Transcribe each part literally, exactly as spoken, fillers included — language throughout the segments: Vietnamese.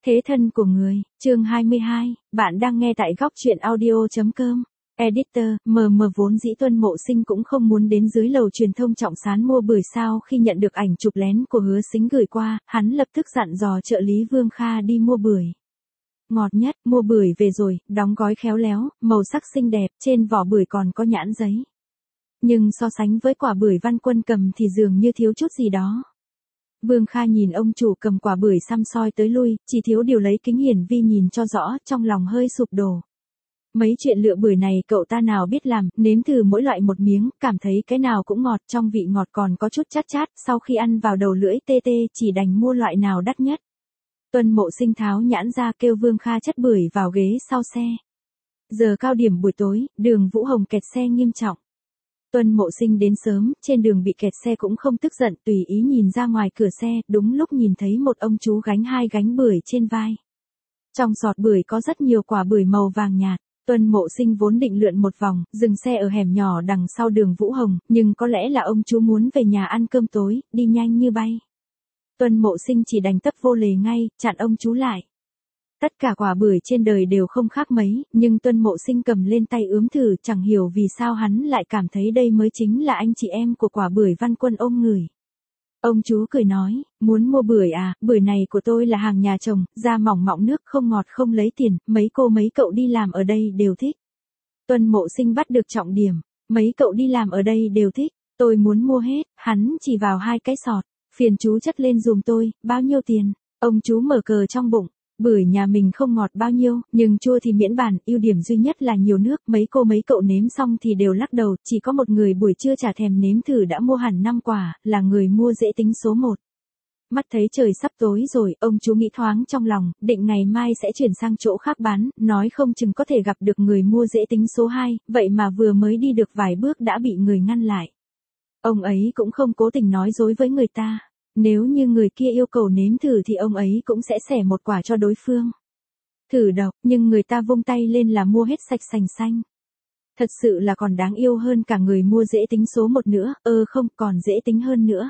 Thế thân của người, chương hai mươi hai, bạn đang nghe tại góc truyện audio.com. Editor, mờ mờ vốn dĩ Tuân Mộ Sinh cũng không muốn đến dưới lầu truyền thông Trọng Sán mua bưởi sao khi nhận được ảnh chụp lén của Hứa Sính gửi qua, hắn lập tức dặn dò trợ lý Vương Kha đi mua bưởi. Ngọt nhất, mua bưởi về rồi, đóng gói khéo léo, màu sắc xinh đẹp, trên vỏ bưởi còn có nhãn giấy. Nhưng so sánh với quả bưởi Văn Quân cầm thì dường như thiếu chút gì đó. Vương Kha nhìn ông chủ cầm quả bưởi xăm soi tới lui, chỉ thiếu điều lấy kính hiển vi nhìn cho rõ, trong lòng hơi sụp đổ. Mấy chuyện lựa bưởi này cậu ta nào biết làm, nếm thử mỗi loại một miếng, cảm thấy cái nào cũng ngọt, trong vị ngọt còn có chút chát chát, sau khi ăn vào đầu lưỡi tê tê chỉ đành mua loại nào đắt nhất. Tuân Mộ Sinh tháo nhãn ra kêu Vương Kha chất bưởi vào ghế sau xe. Giờ cao điểm buổi tối, đường Vũ Hồng kẹt xe nghiêm trọng. Tuân Mộ Sinh đến sớm, trên đường bị kẹt xe cũng không tức giận, tùy ý nhìn ra ngoài cửa xe, đúng lúc nhìn thấy một ông chú gánh hai gánh bưởi trên vai. Trong sọt bưởi có rất nhiều quả bưởi màu vàng nhạt. Tuân Mộ Sinh vốn định lượn một vòng, dừng xe ở hẻm nhỏ đằng sau đường Vũ Hồng, nhưng có lẽ là ông chú muốn về nhà ăn cơm tối, đi nhanh như bay. Tuân Mộ Sinh chỉ đành tấp vô lề ngay, chặn ông chú lại. Tất cả quả bưởi trên đời đều không khác mấy, nhưng Tuân Mộ Sinh cầm lên tay ướm thử, chẳng hiểu vì sao hắn lại cảm thấy đây mới chính là anh chị em của quả bưởi Văn Quân ôm ngửi. Ông chú cười nói, muốn mua bưởi à, bưởi này của tôi là hàng nhà trồng, da mỏng mọng nước không ngọt không lấy tiền, mấy cô mấy cậu đi làm ở đây đều thích. Tuân Mộ Sinh bắt được trọng điểm, mấy cậu đi làm ở đây đều thích, tôi muốn mua hết, hắn chỉ vào hai cái sọt, phiền chú chất lên dùm tôi, bao nhiêu tiền, ông chú mở cờ trong bụng. Bưởi nhà mình không ngọt bao nhiêu, nhưng chua thì miễn bàn, ưu điểm duy nhất là nhiều nước, mấy cô mấy cậu nếm xong thì đều lắc đầu, chỉ có một người buổi trưa chả thèm nếm thử đã mua hẳn năm quả, là người mua dễ tính số một. Mắt thấy trời sắp tối rồi, ông chú nghĩ thoáng trong lòng, định ngày mai sẽ chuyển sang chỗ khác bán, nói không chừng có thể gặp được người mua dễ tính số hai, vậy mà vừa mới đi được vài bước đã bị người ngăn lại. Ông ấy cũng không cố tình nói dối với người ta. Nếu như người kia yêu cầu nếm thử thì ông ấy cũng sẽ xẻ một quả cho đối phương. Thử độc, nhưng người ta vung tay lên là mua hết sạch sành xanh. Thật sự là còn đáng yêu hơn cả người mua dễ tính số một nữa, ơ không, còn dễ tính hơn nữa.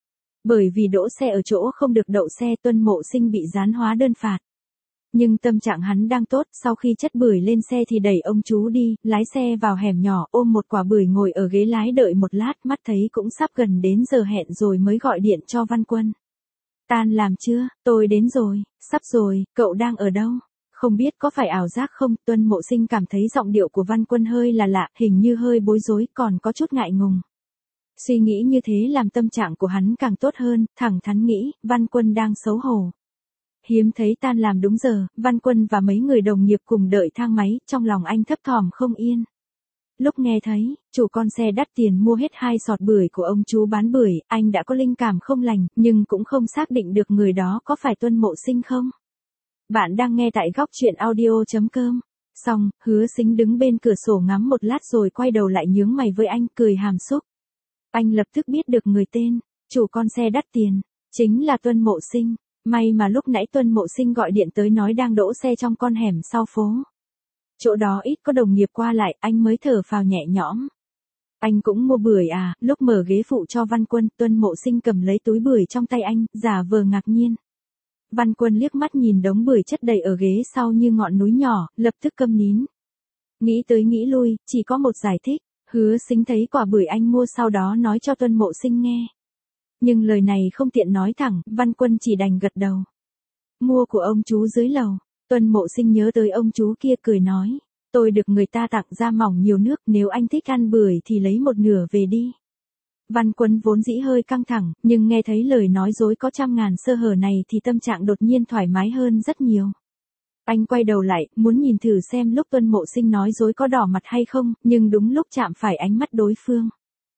Bởi vì đỗ xe ở chỗ không được đậu xe, Tuân Mộ Sinh bị gián hóa đơn phạt. Nhưng tâm trạng hắn đang tốt, sau khi chất bưởi lên xe thì đẩy ông chú đi, lái xe vào hẻm nhỏ, ôm một quả bưởi ngồi ở ghế lái đợi một lát, mắt thấy cũng sắp gần đến giờ hẹn rồi mới gọi điện cho Văn Quân. Tan làm chưa, tôi đến rồi, sắp rồi, cậu đang ở đâu? Không biết có phải ảo giác không, Tuân Mộ Sinh cảm thấy giọng điệu của Văn Quân hơi là lạ, hình như hơi bối rối, còn có chút ngại ngùng. Suy nghĩ như thế làm tâm trạng của hắn càng tốt hơn, thẳng thắn nghĩ, Văn Quân đang xấu hổ. Hiếm thấy tan làm đúng giờ, Văn Quân và mấy người đồng nghiệp cùng đợi thang máy, trong lòng anh thấp thỏm không yên. Lúc nghe thấy, chủ con xe đắt tiền mua hết hai sọt bưởi của ông chú bán bưởi, anh đã có linh cảm không lành, nhưng cũng không xác định được người đó có phải Tuân Mộ Sinh không. Bạn đang nghe tại góc truyện audio.com. Xong, Hứa Sính đứng bên cửa sổ ngắm một lát rồi quay đầu lại nhướng mày với anh, cười hàm xúc. Anh lập tức biết được người tên, chủ con xe đắt tiền, chính là Tuân Mộ Sinh. May mà lúc nãy Tuân Mộ Sinh gọi điện tới nói đang đỗ xe trong con hẻm sau phố. Chỗ đó ít có đồng nghiệp qua lại, anh mới thở phào nhẹ nhõm. Anh cũng mua bưởi à, lúc mở ghế phụ cho Văn Quân, Tuân Mộ Sinh cầm lấy túi bưởi trong tay anh, giả vờ ngạc nhiên. Văn Quân liếc mắt nhìn đống bưởi chất đầy ở ghế sau như ngọn núi nhỏ, lập tức câm nín. Nghĩ tới nghĩ lui, chỉ có một giải thích, Hứa Sính thấy quả bưởi anh mua sau đó nói cho Tuân Mộ Sinh nghe. Nhưng lời này không tiện nói thẳng, Văn Quân chỉ đành gật đầu. Mua của ông chú dưới lầu, Tuân Mộ Sinh nhớ tới ông chú kia cười nói. Tôi được người ta tặng da mỏng nhiều nước, nếu anh thích ăn bưởi thì lấy một nửa về đi. Văn Quân vốn dĩ hơi căng thẳng, nhưng nghe thấy lời nói dối có trăm ngàn sơ hở này thì tâm trạng đột nhiên thoải mái hơn rất nhiều. Anh quay đầu lại, muốn nhìn thử xem lúc Tuân Mộ Sinh nói dối có đỏ mặt hay không, nhưng đúng lúc chạm phải ánh mắt đối phương.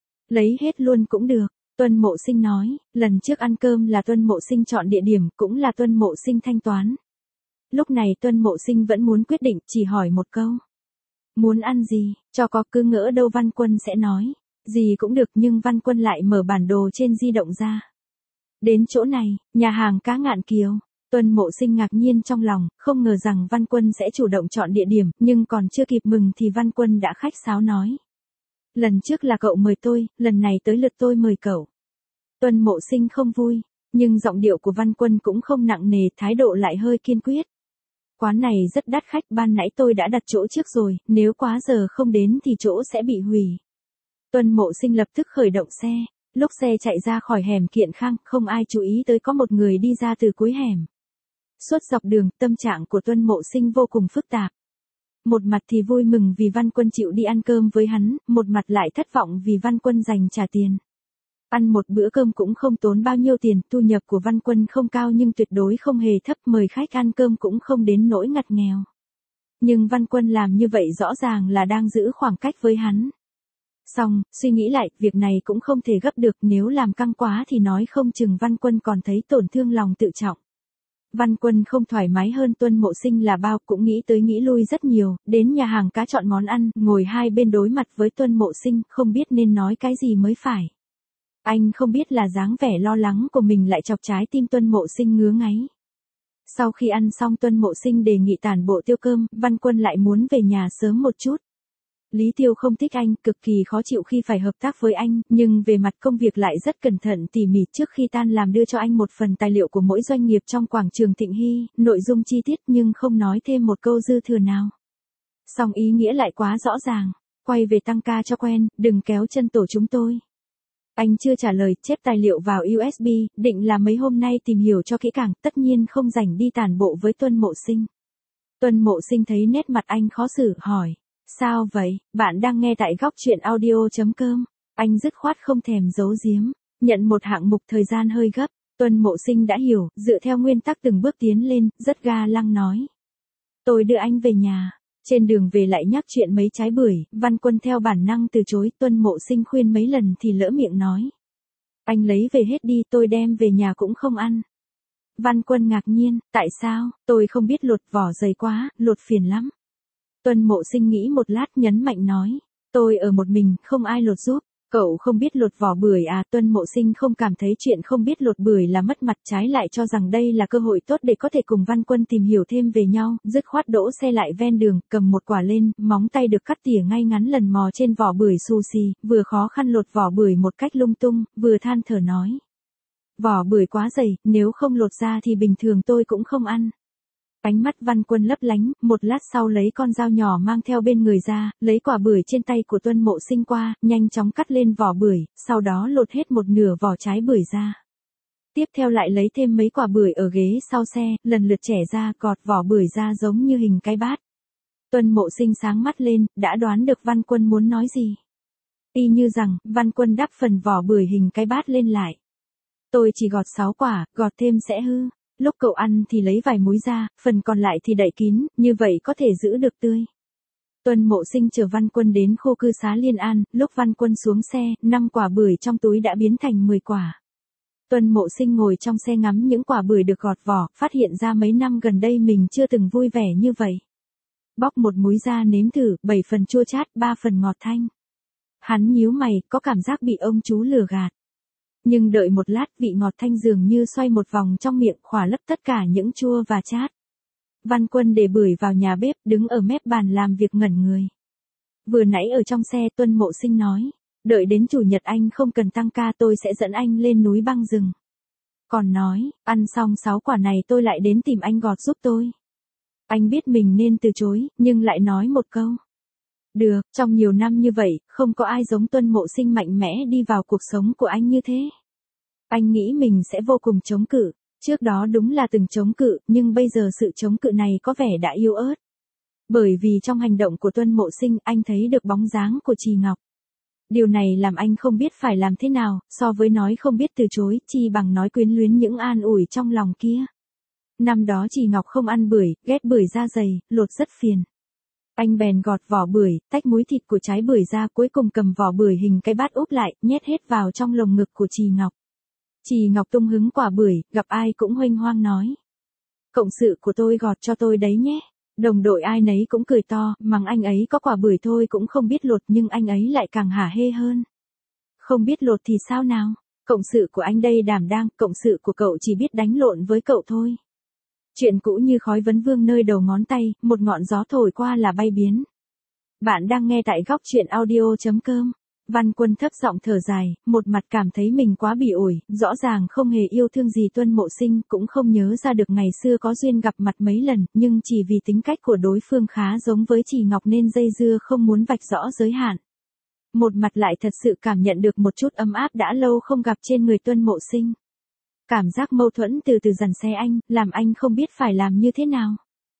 Lấy hết luôn cũng được. Tuân Mộ Sinh nói, lần trước ăn cơm là Tuân Mộ Sinh chọn địa điểm, cũng là Tuân Mộ Sinh thanh toán. Lúc này Tuân Mộ Sinh vẫn muốn quyết định, chỉ hỏi một câu. Muốn ăn gì, cho có cứ ngỡ đâu Văn Quân sẽ nói. Gì cũng được, nhưng Văn Quân lại mở bản đồ trên di động ra. Đến chỗ này, nhà hàng cá Ngạn Kiều. Tuân Mộ Sinh ngạc nhiên trong lòng, không ngờ rằng Văn Quân sẽ chủ động chọn địa điểm, nhưng còn chưa kịp mừng thì Văn Quân đã khách sáo nói. Lần trước là cậu mời tôi, lần này tới lượt tôi mời cậu. Tuân Mộ Sinh không vui, Nhưng giọng điệu của Văn Quân cũng không nặng nề, thái độ lại hơi kiên quyết. Quán này rất đắt khách, ban nãy tôi đã đặt chỗ trước rồi, nếu quá giờ không đến thì chỗ sẽ bị hủy. Tuân Mộ Sinh lập tức khởi động xe. Lúc xe chạy ra khỏi hẻm Kiện Khang, không ai chú ý tới có một người đi ra từ cuối hẻm. Suốt dọc đường, tâm trạng của Tuân Mộ Sinh vô cùng phức tạp. Một mặt thì vui mừng vì Văn Quân chịu đi ăn cơm với hắn, một mặt lại thất vọng vì Văn Quân dành trả tiền. Ăn một bữa cơm cũng không tốn bao nhiêu tiền, thu nhập của Văn Quân không cao nhưng tuyệt đối không hề thấp, mời khách ăn cơm cũng không đến nỗi ngặt nghèo. Nhưng Văn Quân làm như vậy rõ ràng là đang giữ khoảng cách với hắn. Xong, suy nghĩ lại, việc này cũng không thể gấp được, nếu làm căng quá thì nói không chừng Văn Quân còn thấy tổn thương lòng tự trọng. Văn Quân không thoải mái hơn Tuân Mộ Sinh là bao, cũng nghĩ tới nghĩ lui rất nhiều, đến nhà hàng cá chọn món ăn, ngồi hai bên đối mặt với Tuân Mộ Sinh, không biết nên nói cái gì mới phải. Anh không biết là dáng vẻ lo lắng của mình lại chọc trái tim Tuân Mộ Sinh ngứa ngáy. Sau khi ăn xong Tuân Mộ Sinh đề nghị tản bộ tiêu cơm, Văn Quân lại muốn về nhà sớm một chút. Lý Tiêu không thích anh, cực kỳ khó chịu khi phải hợp tác với anh, nhưng về mặt công việc lại rất cẩn thận tỉ mỉ, trước khi tan làm đưa cho anh một phần tài liệu của mỗi doanh nghiệp trong quảng trường Thịnh Hy, nội dung chi tiết nhưng không nói thêm một câu dư thừa nào. Song ý nghĩa lại quá rõ ràng, quay về tăng ca cho quen, đừng kéo chân tổ chúng tôi. Anh chưa trả lời, chép tài liệu vào u ét bê, định là mấy hôm nay tìm hiểu cho kỹ càng, tất nhiên không rảnh đi tản bộ với Tuân Mộ Sinh. Tuân Mộ Sinh thấy nét mặt anh khó xử, hỏi. Sao vậy, bạn đang nghe tại góc truyện audio.com. Anh dứt khoát không thèm giấu giếm. Nhận một hạng mục thời gian hơi gấp. Tuân Mộ Sinh đã hiểu, dựa theo nguyên tắc từng bước tiến lên, rất ga lăng nói. Tôi đưa anh về nhà. Trên đường về lại nhắc chuyện mấy trái bưởi, Văn Quân theo bản năng từ chối, Tuân Mộ Sinh khuyên mấy lần thì lỡ miệng nói. Anh lấy về hết đi, tôi đem về nhà cũng không ăn. Văn Quân ngạc nhiên, tại sao, tôi không biết lột vỏ dày quá, lột phiền lắm. Tuân Mộ Sinh nghĩ một lát nhấn mạnh nói, tôi ở một mình, không ai lột giúp, cậu không biết lột vỏ bưởi à? Tuân Mộ Sinh không cảm thấy chuyện không biết lột bưởi là mất mặt, trái lại cho rằng đây là cơ hội tốt để có thể cùng Văn Quân tìm hiểu thêm về nhau, dứt khoát đỗ xe lại ven đường, cầm một quả lên, móng tay được cắt tỉa ngay ngắn lần mò trên vỏ bưởi xù xì, vừa khó khăn lột vỏ bưởi một cách lung tung, vừa than thở nói. Vỏ bưởi quá dày, nếu không lột ra thì bình thường tôi cũng không ăn. Ánh mắt Văn Quân lấp lánh, một lát sau lấy con dao nhỏ mang theo bên người ra, lấy quả bưởi trên tay của Tuân Mộ Sinh qua, nhanh chóng cắt lên vỏ bưởi, sau đó lột hết một nửa vỏ trái bưởi ra. Tiếp theo lại lấy thêm mấy quả bưởi ở ghế sau xe, lần lượt chẻ ra, gọt vỏ bưởi ra giống như hình cái bát. Tuân Mộ Sinh sáng mắt lên, đã đoán được Văn Quân muốn nói gì. Y như rằng, Văn Quân đắp phần vỏ bưởi hình cái bát lên lại. Tôi chỉ gọt sáu quả, gọt thêm sẽ hư. Lúc cậu ăn thì lấy vài múi ra, phần còn lại thì đậy kín, như vậy có thể giữ được tươi. Tuân Mộ Sinh chở Văn Quân đến khu cư xá Liên An, lúc Văn Quân xuống xe, năm quả bưởi trong túi đã biến thành mười quả. Tuân Mộ Sinh ngồi trong xe ngắm những quả bưởi được gọt vỏ, phát hiện ra mấy năm gần đây mình chưa từng vui vẻ như vậy. Bóc một múi ra nếm thử, bảy phần chua chát, ba phần ngọt thanh. Hắn nhíu mày, có cảm giác bị ông chú lừa gạt. Nhưng đợi một lát, vị ngọt thanh dường như xoay một vòng trong miệng, khỏa lấp tất cả những chua và chát. Văn Quân để bưởi vào nhà bếp, đứng ở mép bàn làm việc ngẩn người. Vừa nãy ở trong xe, Tuân Mộ Sinh nói, đợi đến chủ nhật anh không cần tăng ca, tôi sẽ dẫn anh lên núi băng rừng. Còn nói, ăn xong sáu quả này tôi lại đến tìm anh gọt giúp tôi. Anh biết mình nên từ chối, nhưng lại nói một câu. Được, trong nhiều năm như vậy, không có ai giống Tuân Mộ Sinh mạnh mẽ đi vào cuộc sống của anh như thế. Anh nghĩ mình sẽ vô cùng chống cự, trước đó đúng là từng chống cự, nhưng bây giờ sự chống cự này có vẻ đã yếu ớt. Bởi vì trong hành động của Tuân Mộ Sinh, anh thấy được bóng dáng của Trì Ngọc. Điều này làm anh không biết phải làm thế nào, so với nói không biết từ chối, chi bằng nói quyến luyến những an ủi trong lòng kia. Năm đó Trì Ngọc không ăn bưởi, ghét bưởi da dày, lột rất phiền. Anh bèn gọt vỏ bưởi, tách múi thịt của trái bưởi ra, cuối cùng cầm vỏ bưởi hình cái bát úp lại, nhét hết vào trong lồng ngực của Trì Ngọc. Trì Ngọc tung hứng quả bưởi, gặp ai cũng huênh hoang nói. Cộng sự của tôi gọt cho tôi đấy nhé. Đồng đội ai nấy cũng cười to, mắng anh ấy có quả bưởi thôi cũng không biết lột, nhưng anh ấy lại càng hả hê hơn. Không biết lột thì sao nào? Cộng sự của anh đây đảm đang, cộng sự của cậu chỉ biết đánh lộn với cậu thôi. Chuyện cũ như khói vấn vương nơi đầu ngón tay, một ngọn gió thổi qua là bay biến. Bạn đang nghe tại góc truyện audio chấm com. Văn Quân thấp giọng thở dài, một mặt cảm thấy mình quá bỉ ổi, rõ ràng không hề yêu thương gì Tuân Mộ Sinh, cũng không nhớ ra được ngày xưa có duyên gặp mặt mấy lần, nhưng chỉ vì tính cách của đối phương khá giống với Trì Ngọc nên dây dưa không muốn vạch rõ giới hạn. Một mặt lại thật sự cảm nhận được một chút ấm áp đã lâu không gặp trên người Tuân Mộ Sinh. Cảm giác mâu thuẫn từ từ dằn xé anh, làm anh không biết phải làm như thế nào.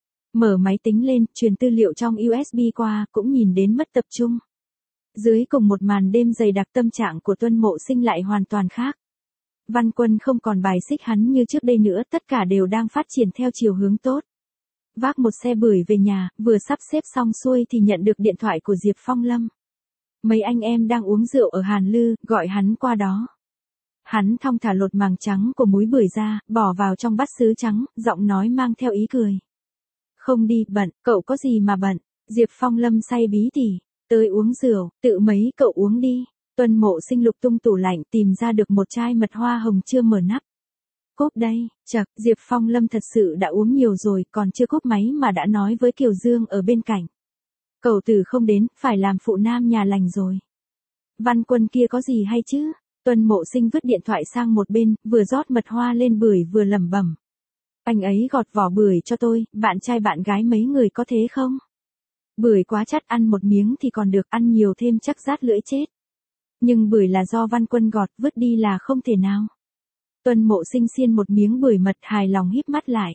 Mở máy tính lên, truyền tư liệu trong u ét bê qua, cũng nhìn đến mất tập trung. Dưới cùng một màn đêm dày đặc, tâm trạng của Tuân Mộ Sinh lại hoàn toàn khác. Văn Quân không còn bài xích hắn như trước đây nữa, tất cả đều đang phát triển theo chiều hướng tốt. Vác một xe bưởi về nhà, vừa sắp xếp xong xuôi thì nhận được điện thoại của Diệp Phong Lâm. Mấy anh em đang uống rượu ở Hàn Lư, gọi hắn qua đó. Hắn thong thả lột màng trắng của múi bưởi ra, bỏ vào trong bát sứ trắng, giọng nói mang theo ý cười. Không đi, bận, cậu có gì mà bận. Diệp Phong Lâm say bí tỉ. Tới uống rượu, tự mấy cậu uống đi. Tuân Mộ Sinh lục tung tủ lạnh tìm ra được một chai mật hoa hồng chưa mở nắp. Cốp đây, chật, Diệp Phong Lâm thật sự đã uống nhiều rồi, còn chưa cốp máy mà đã nói với Kiều Dương ở bên cạnh. Cậu tử không đến, phải làm phụ nam nhà lành rồi. Văn Quân kia có gì hay chứ? Tuân Mộ Sinh vứt điện thoại sang một bên, vừa rót mật hoa lên bưởi vừa lẩm bẩm. Anh ấy gọt vỏ bưởi cho tôi, bạn trai bạn gái mấy người có thế không? Bưởi quá chát, ăn một miếng thì còn được, ăn nhiều thêm chắc rát lưỡi chết. Nhưng bưởi là do Văn Quân gọt, vứt đi là không thể nào. Tuân Mộ Sinh xiên một miếng bưởi mật, hài lòng híp mắt lại.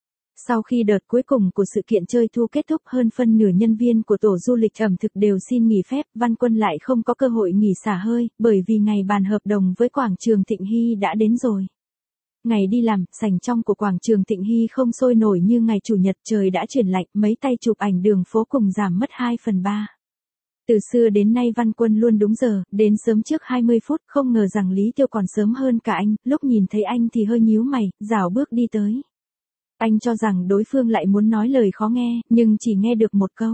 Sau khi đợt cuối cùng của sự kiện chơi thu kết thúc, hơn phân nửa nhân viên của tổ du lịch ẩm thực đều xin nghỉ phép, Văn Quân lại không có cơ hội nghỉ xả hơi, bởi vì ngày bàn hợp đồng với quảng trường Thịnh Hy đã đến rồi. Ngày đi làm, sảnh trong của quảng trường Thịnh Hy không sôi nổi như ngày chủ nhật, trời đã chuyển lạnh, mấy tay chụp ảnh đường phố cùng giảm mất hai phần ba. Từ xưa đến nay Văn Quân luôn đúng giờ, đến sớm trước hai mươi phút, không ngờ rằng Lý Tiêu còn sớm hơn cả anh, lúc nhìn thấy anh thì hơi nhíu mày, rảo bước đi tới. Anh cho rằng đối phương lại muốn nói lời khó nghe, nhưng chỉ nghe được một câu.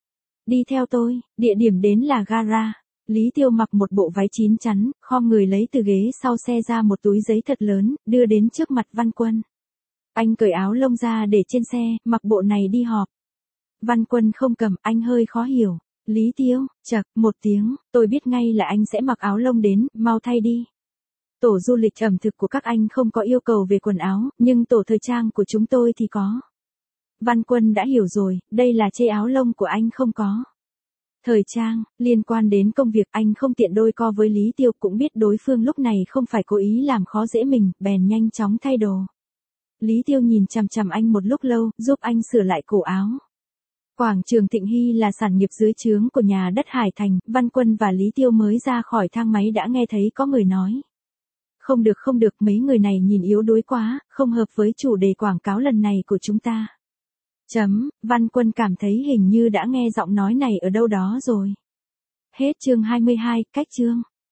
Đi theo tôi, địa điểm đến là gara. Lý Tiêu mặc một bộ váy chín chắn, khom người lấy từ ghế sau xe ra một túi giấy thật lớn, đưa đến trước mặt Văn Quân. Anh cởi áo lông ra để trên xe, mặc bộ này đi họp. Văn Quân không cầm, anh hơi khó hiểu. Lý Tiêu, chậc, một tiếng, tôi biết ngay là anh sẽ mặc áo lông đến, mau thay đi. Tổ du lịch ẩm thực của các anh không có yêu cầu về quần áo, nhưng tổ thời trang của chúng tôi thì có. Văn Quân đã hiểu rồi, đây là chê áo lông của anh không có. Thời trang, liên quan đến công việc, anh không tiện đôi co với Lý Tiêu, cũng biết đối phương lúc này không phải cố ý làm khó dễ mình, bèn nhanh chóng thay đồ. Lý Tiêu nhìn chằm chằm anh một lúc lâu, giúp anh sửa lại cổ áo. Quảng trường Thịnh Hy là sản nghiệp dưới trướng của nhà đất Hải Thành, Văn Quân và Lý Tiêu mới ra khỏi thang máy đã nghe thấy có người nói. Không được không được, mấy người này nhìn yếu đuối quá, không hợp với chủ đề quảng cáo lần này của chúng ta. Chấm, Văn Quân cảm thấy hình như đã nghe giọng nói này ở đâu đó rồi. Hết chương hai mươi hai, cách chương.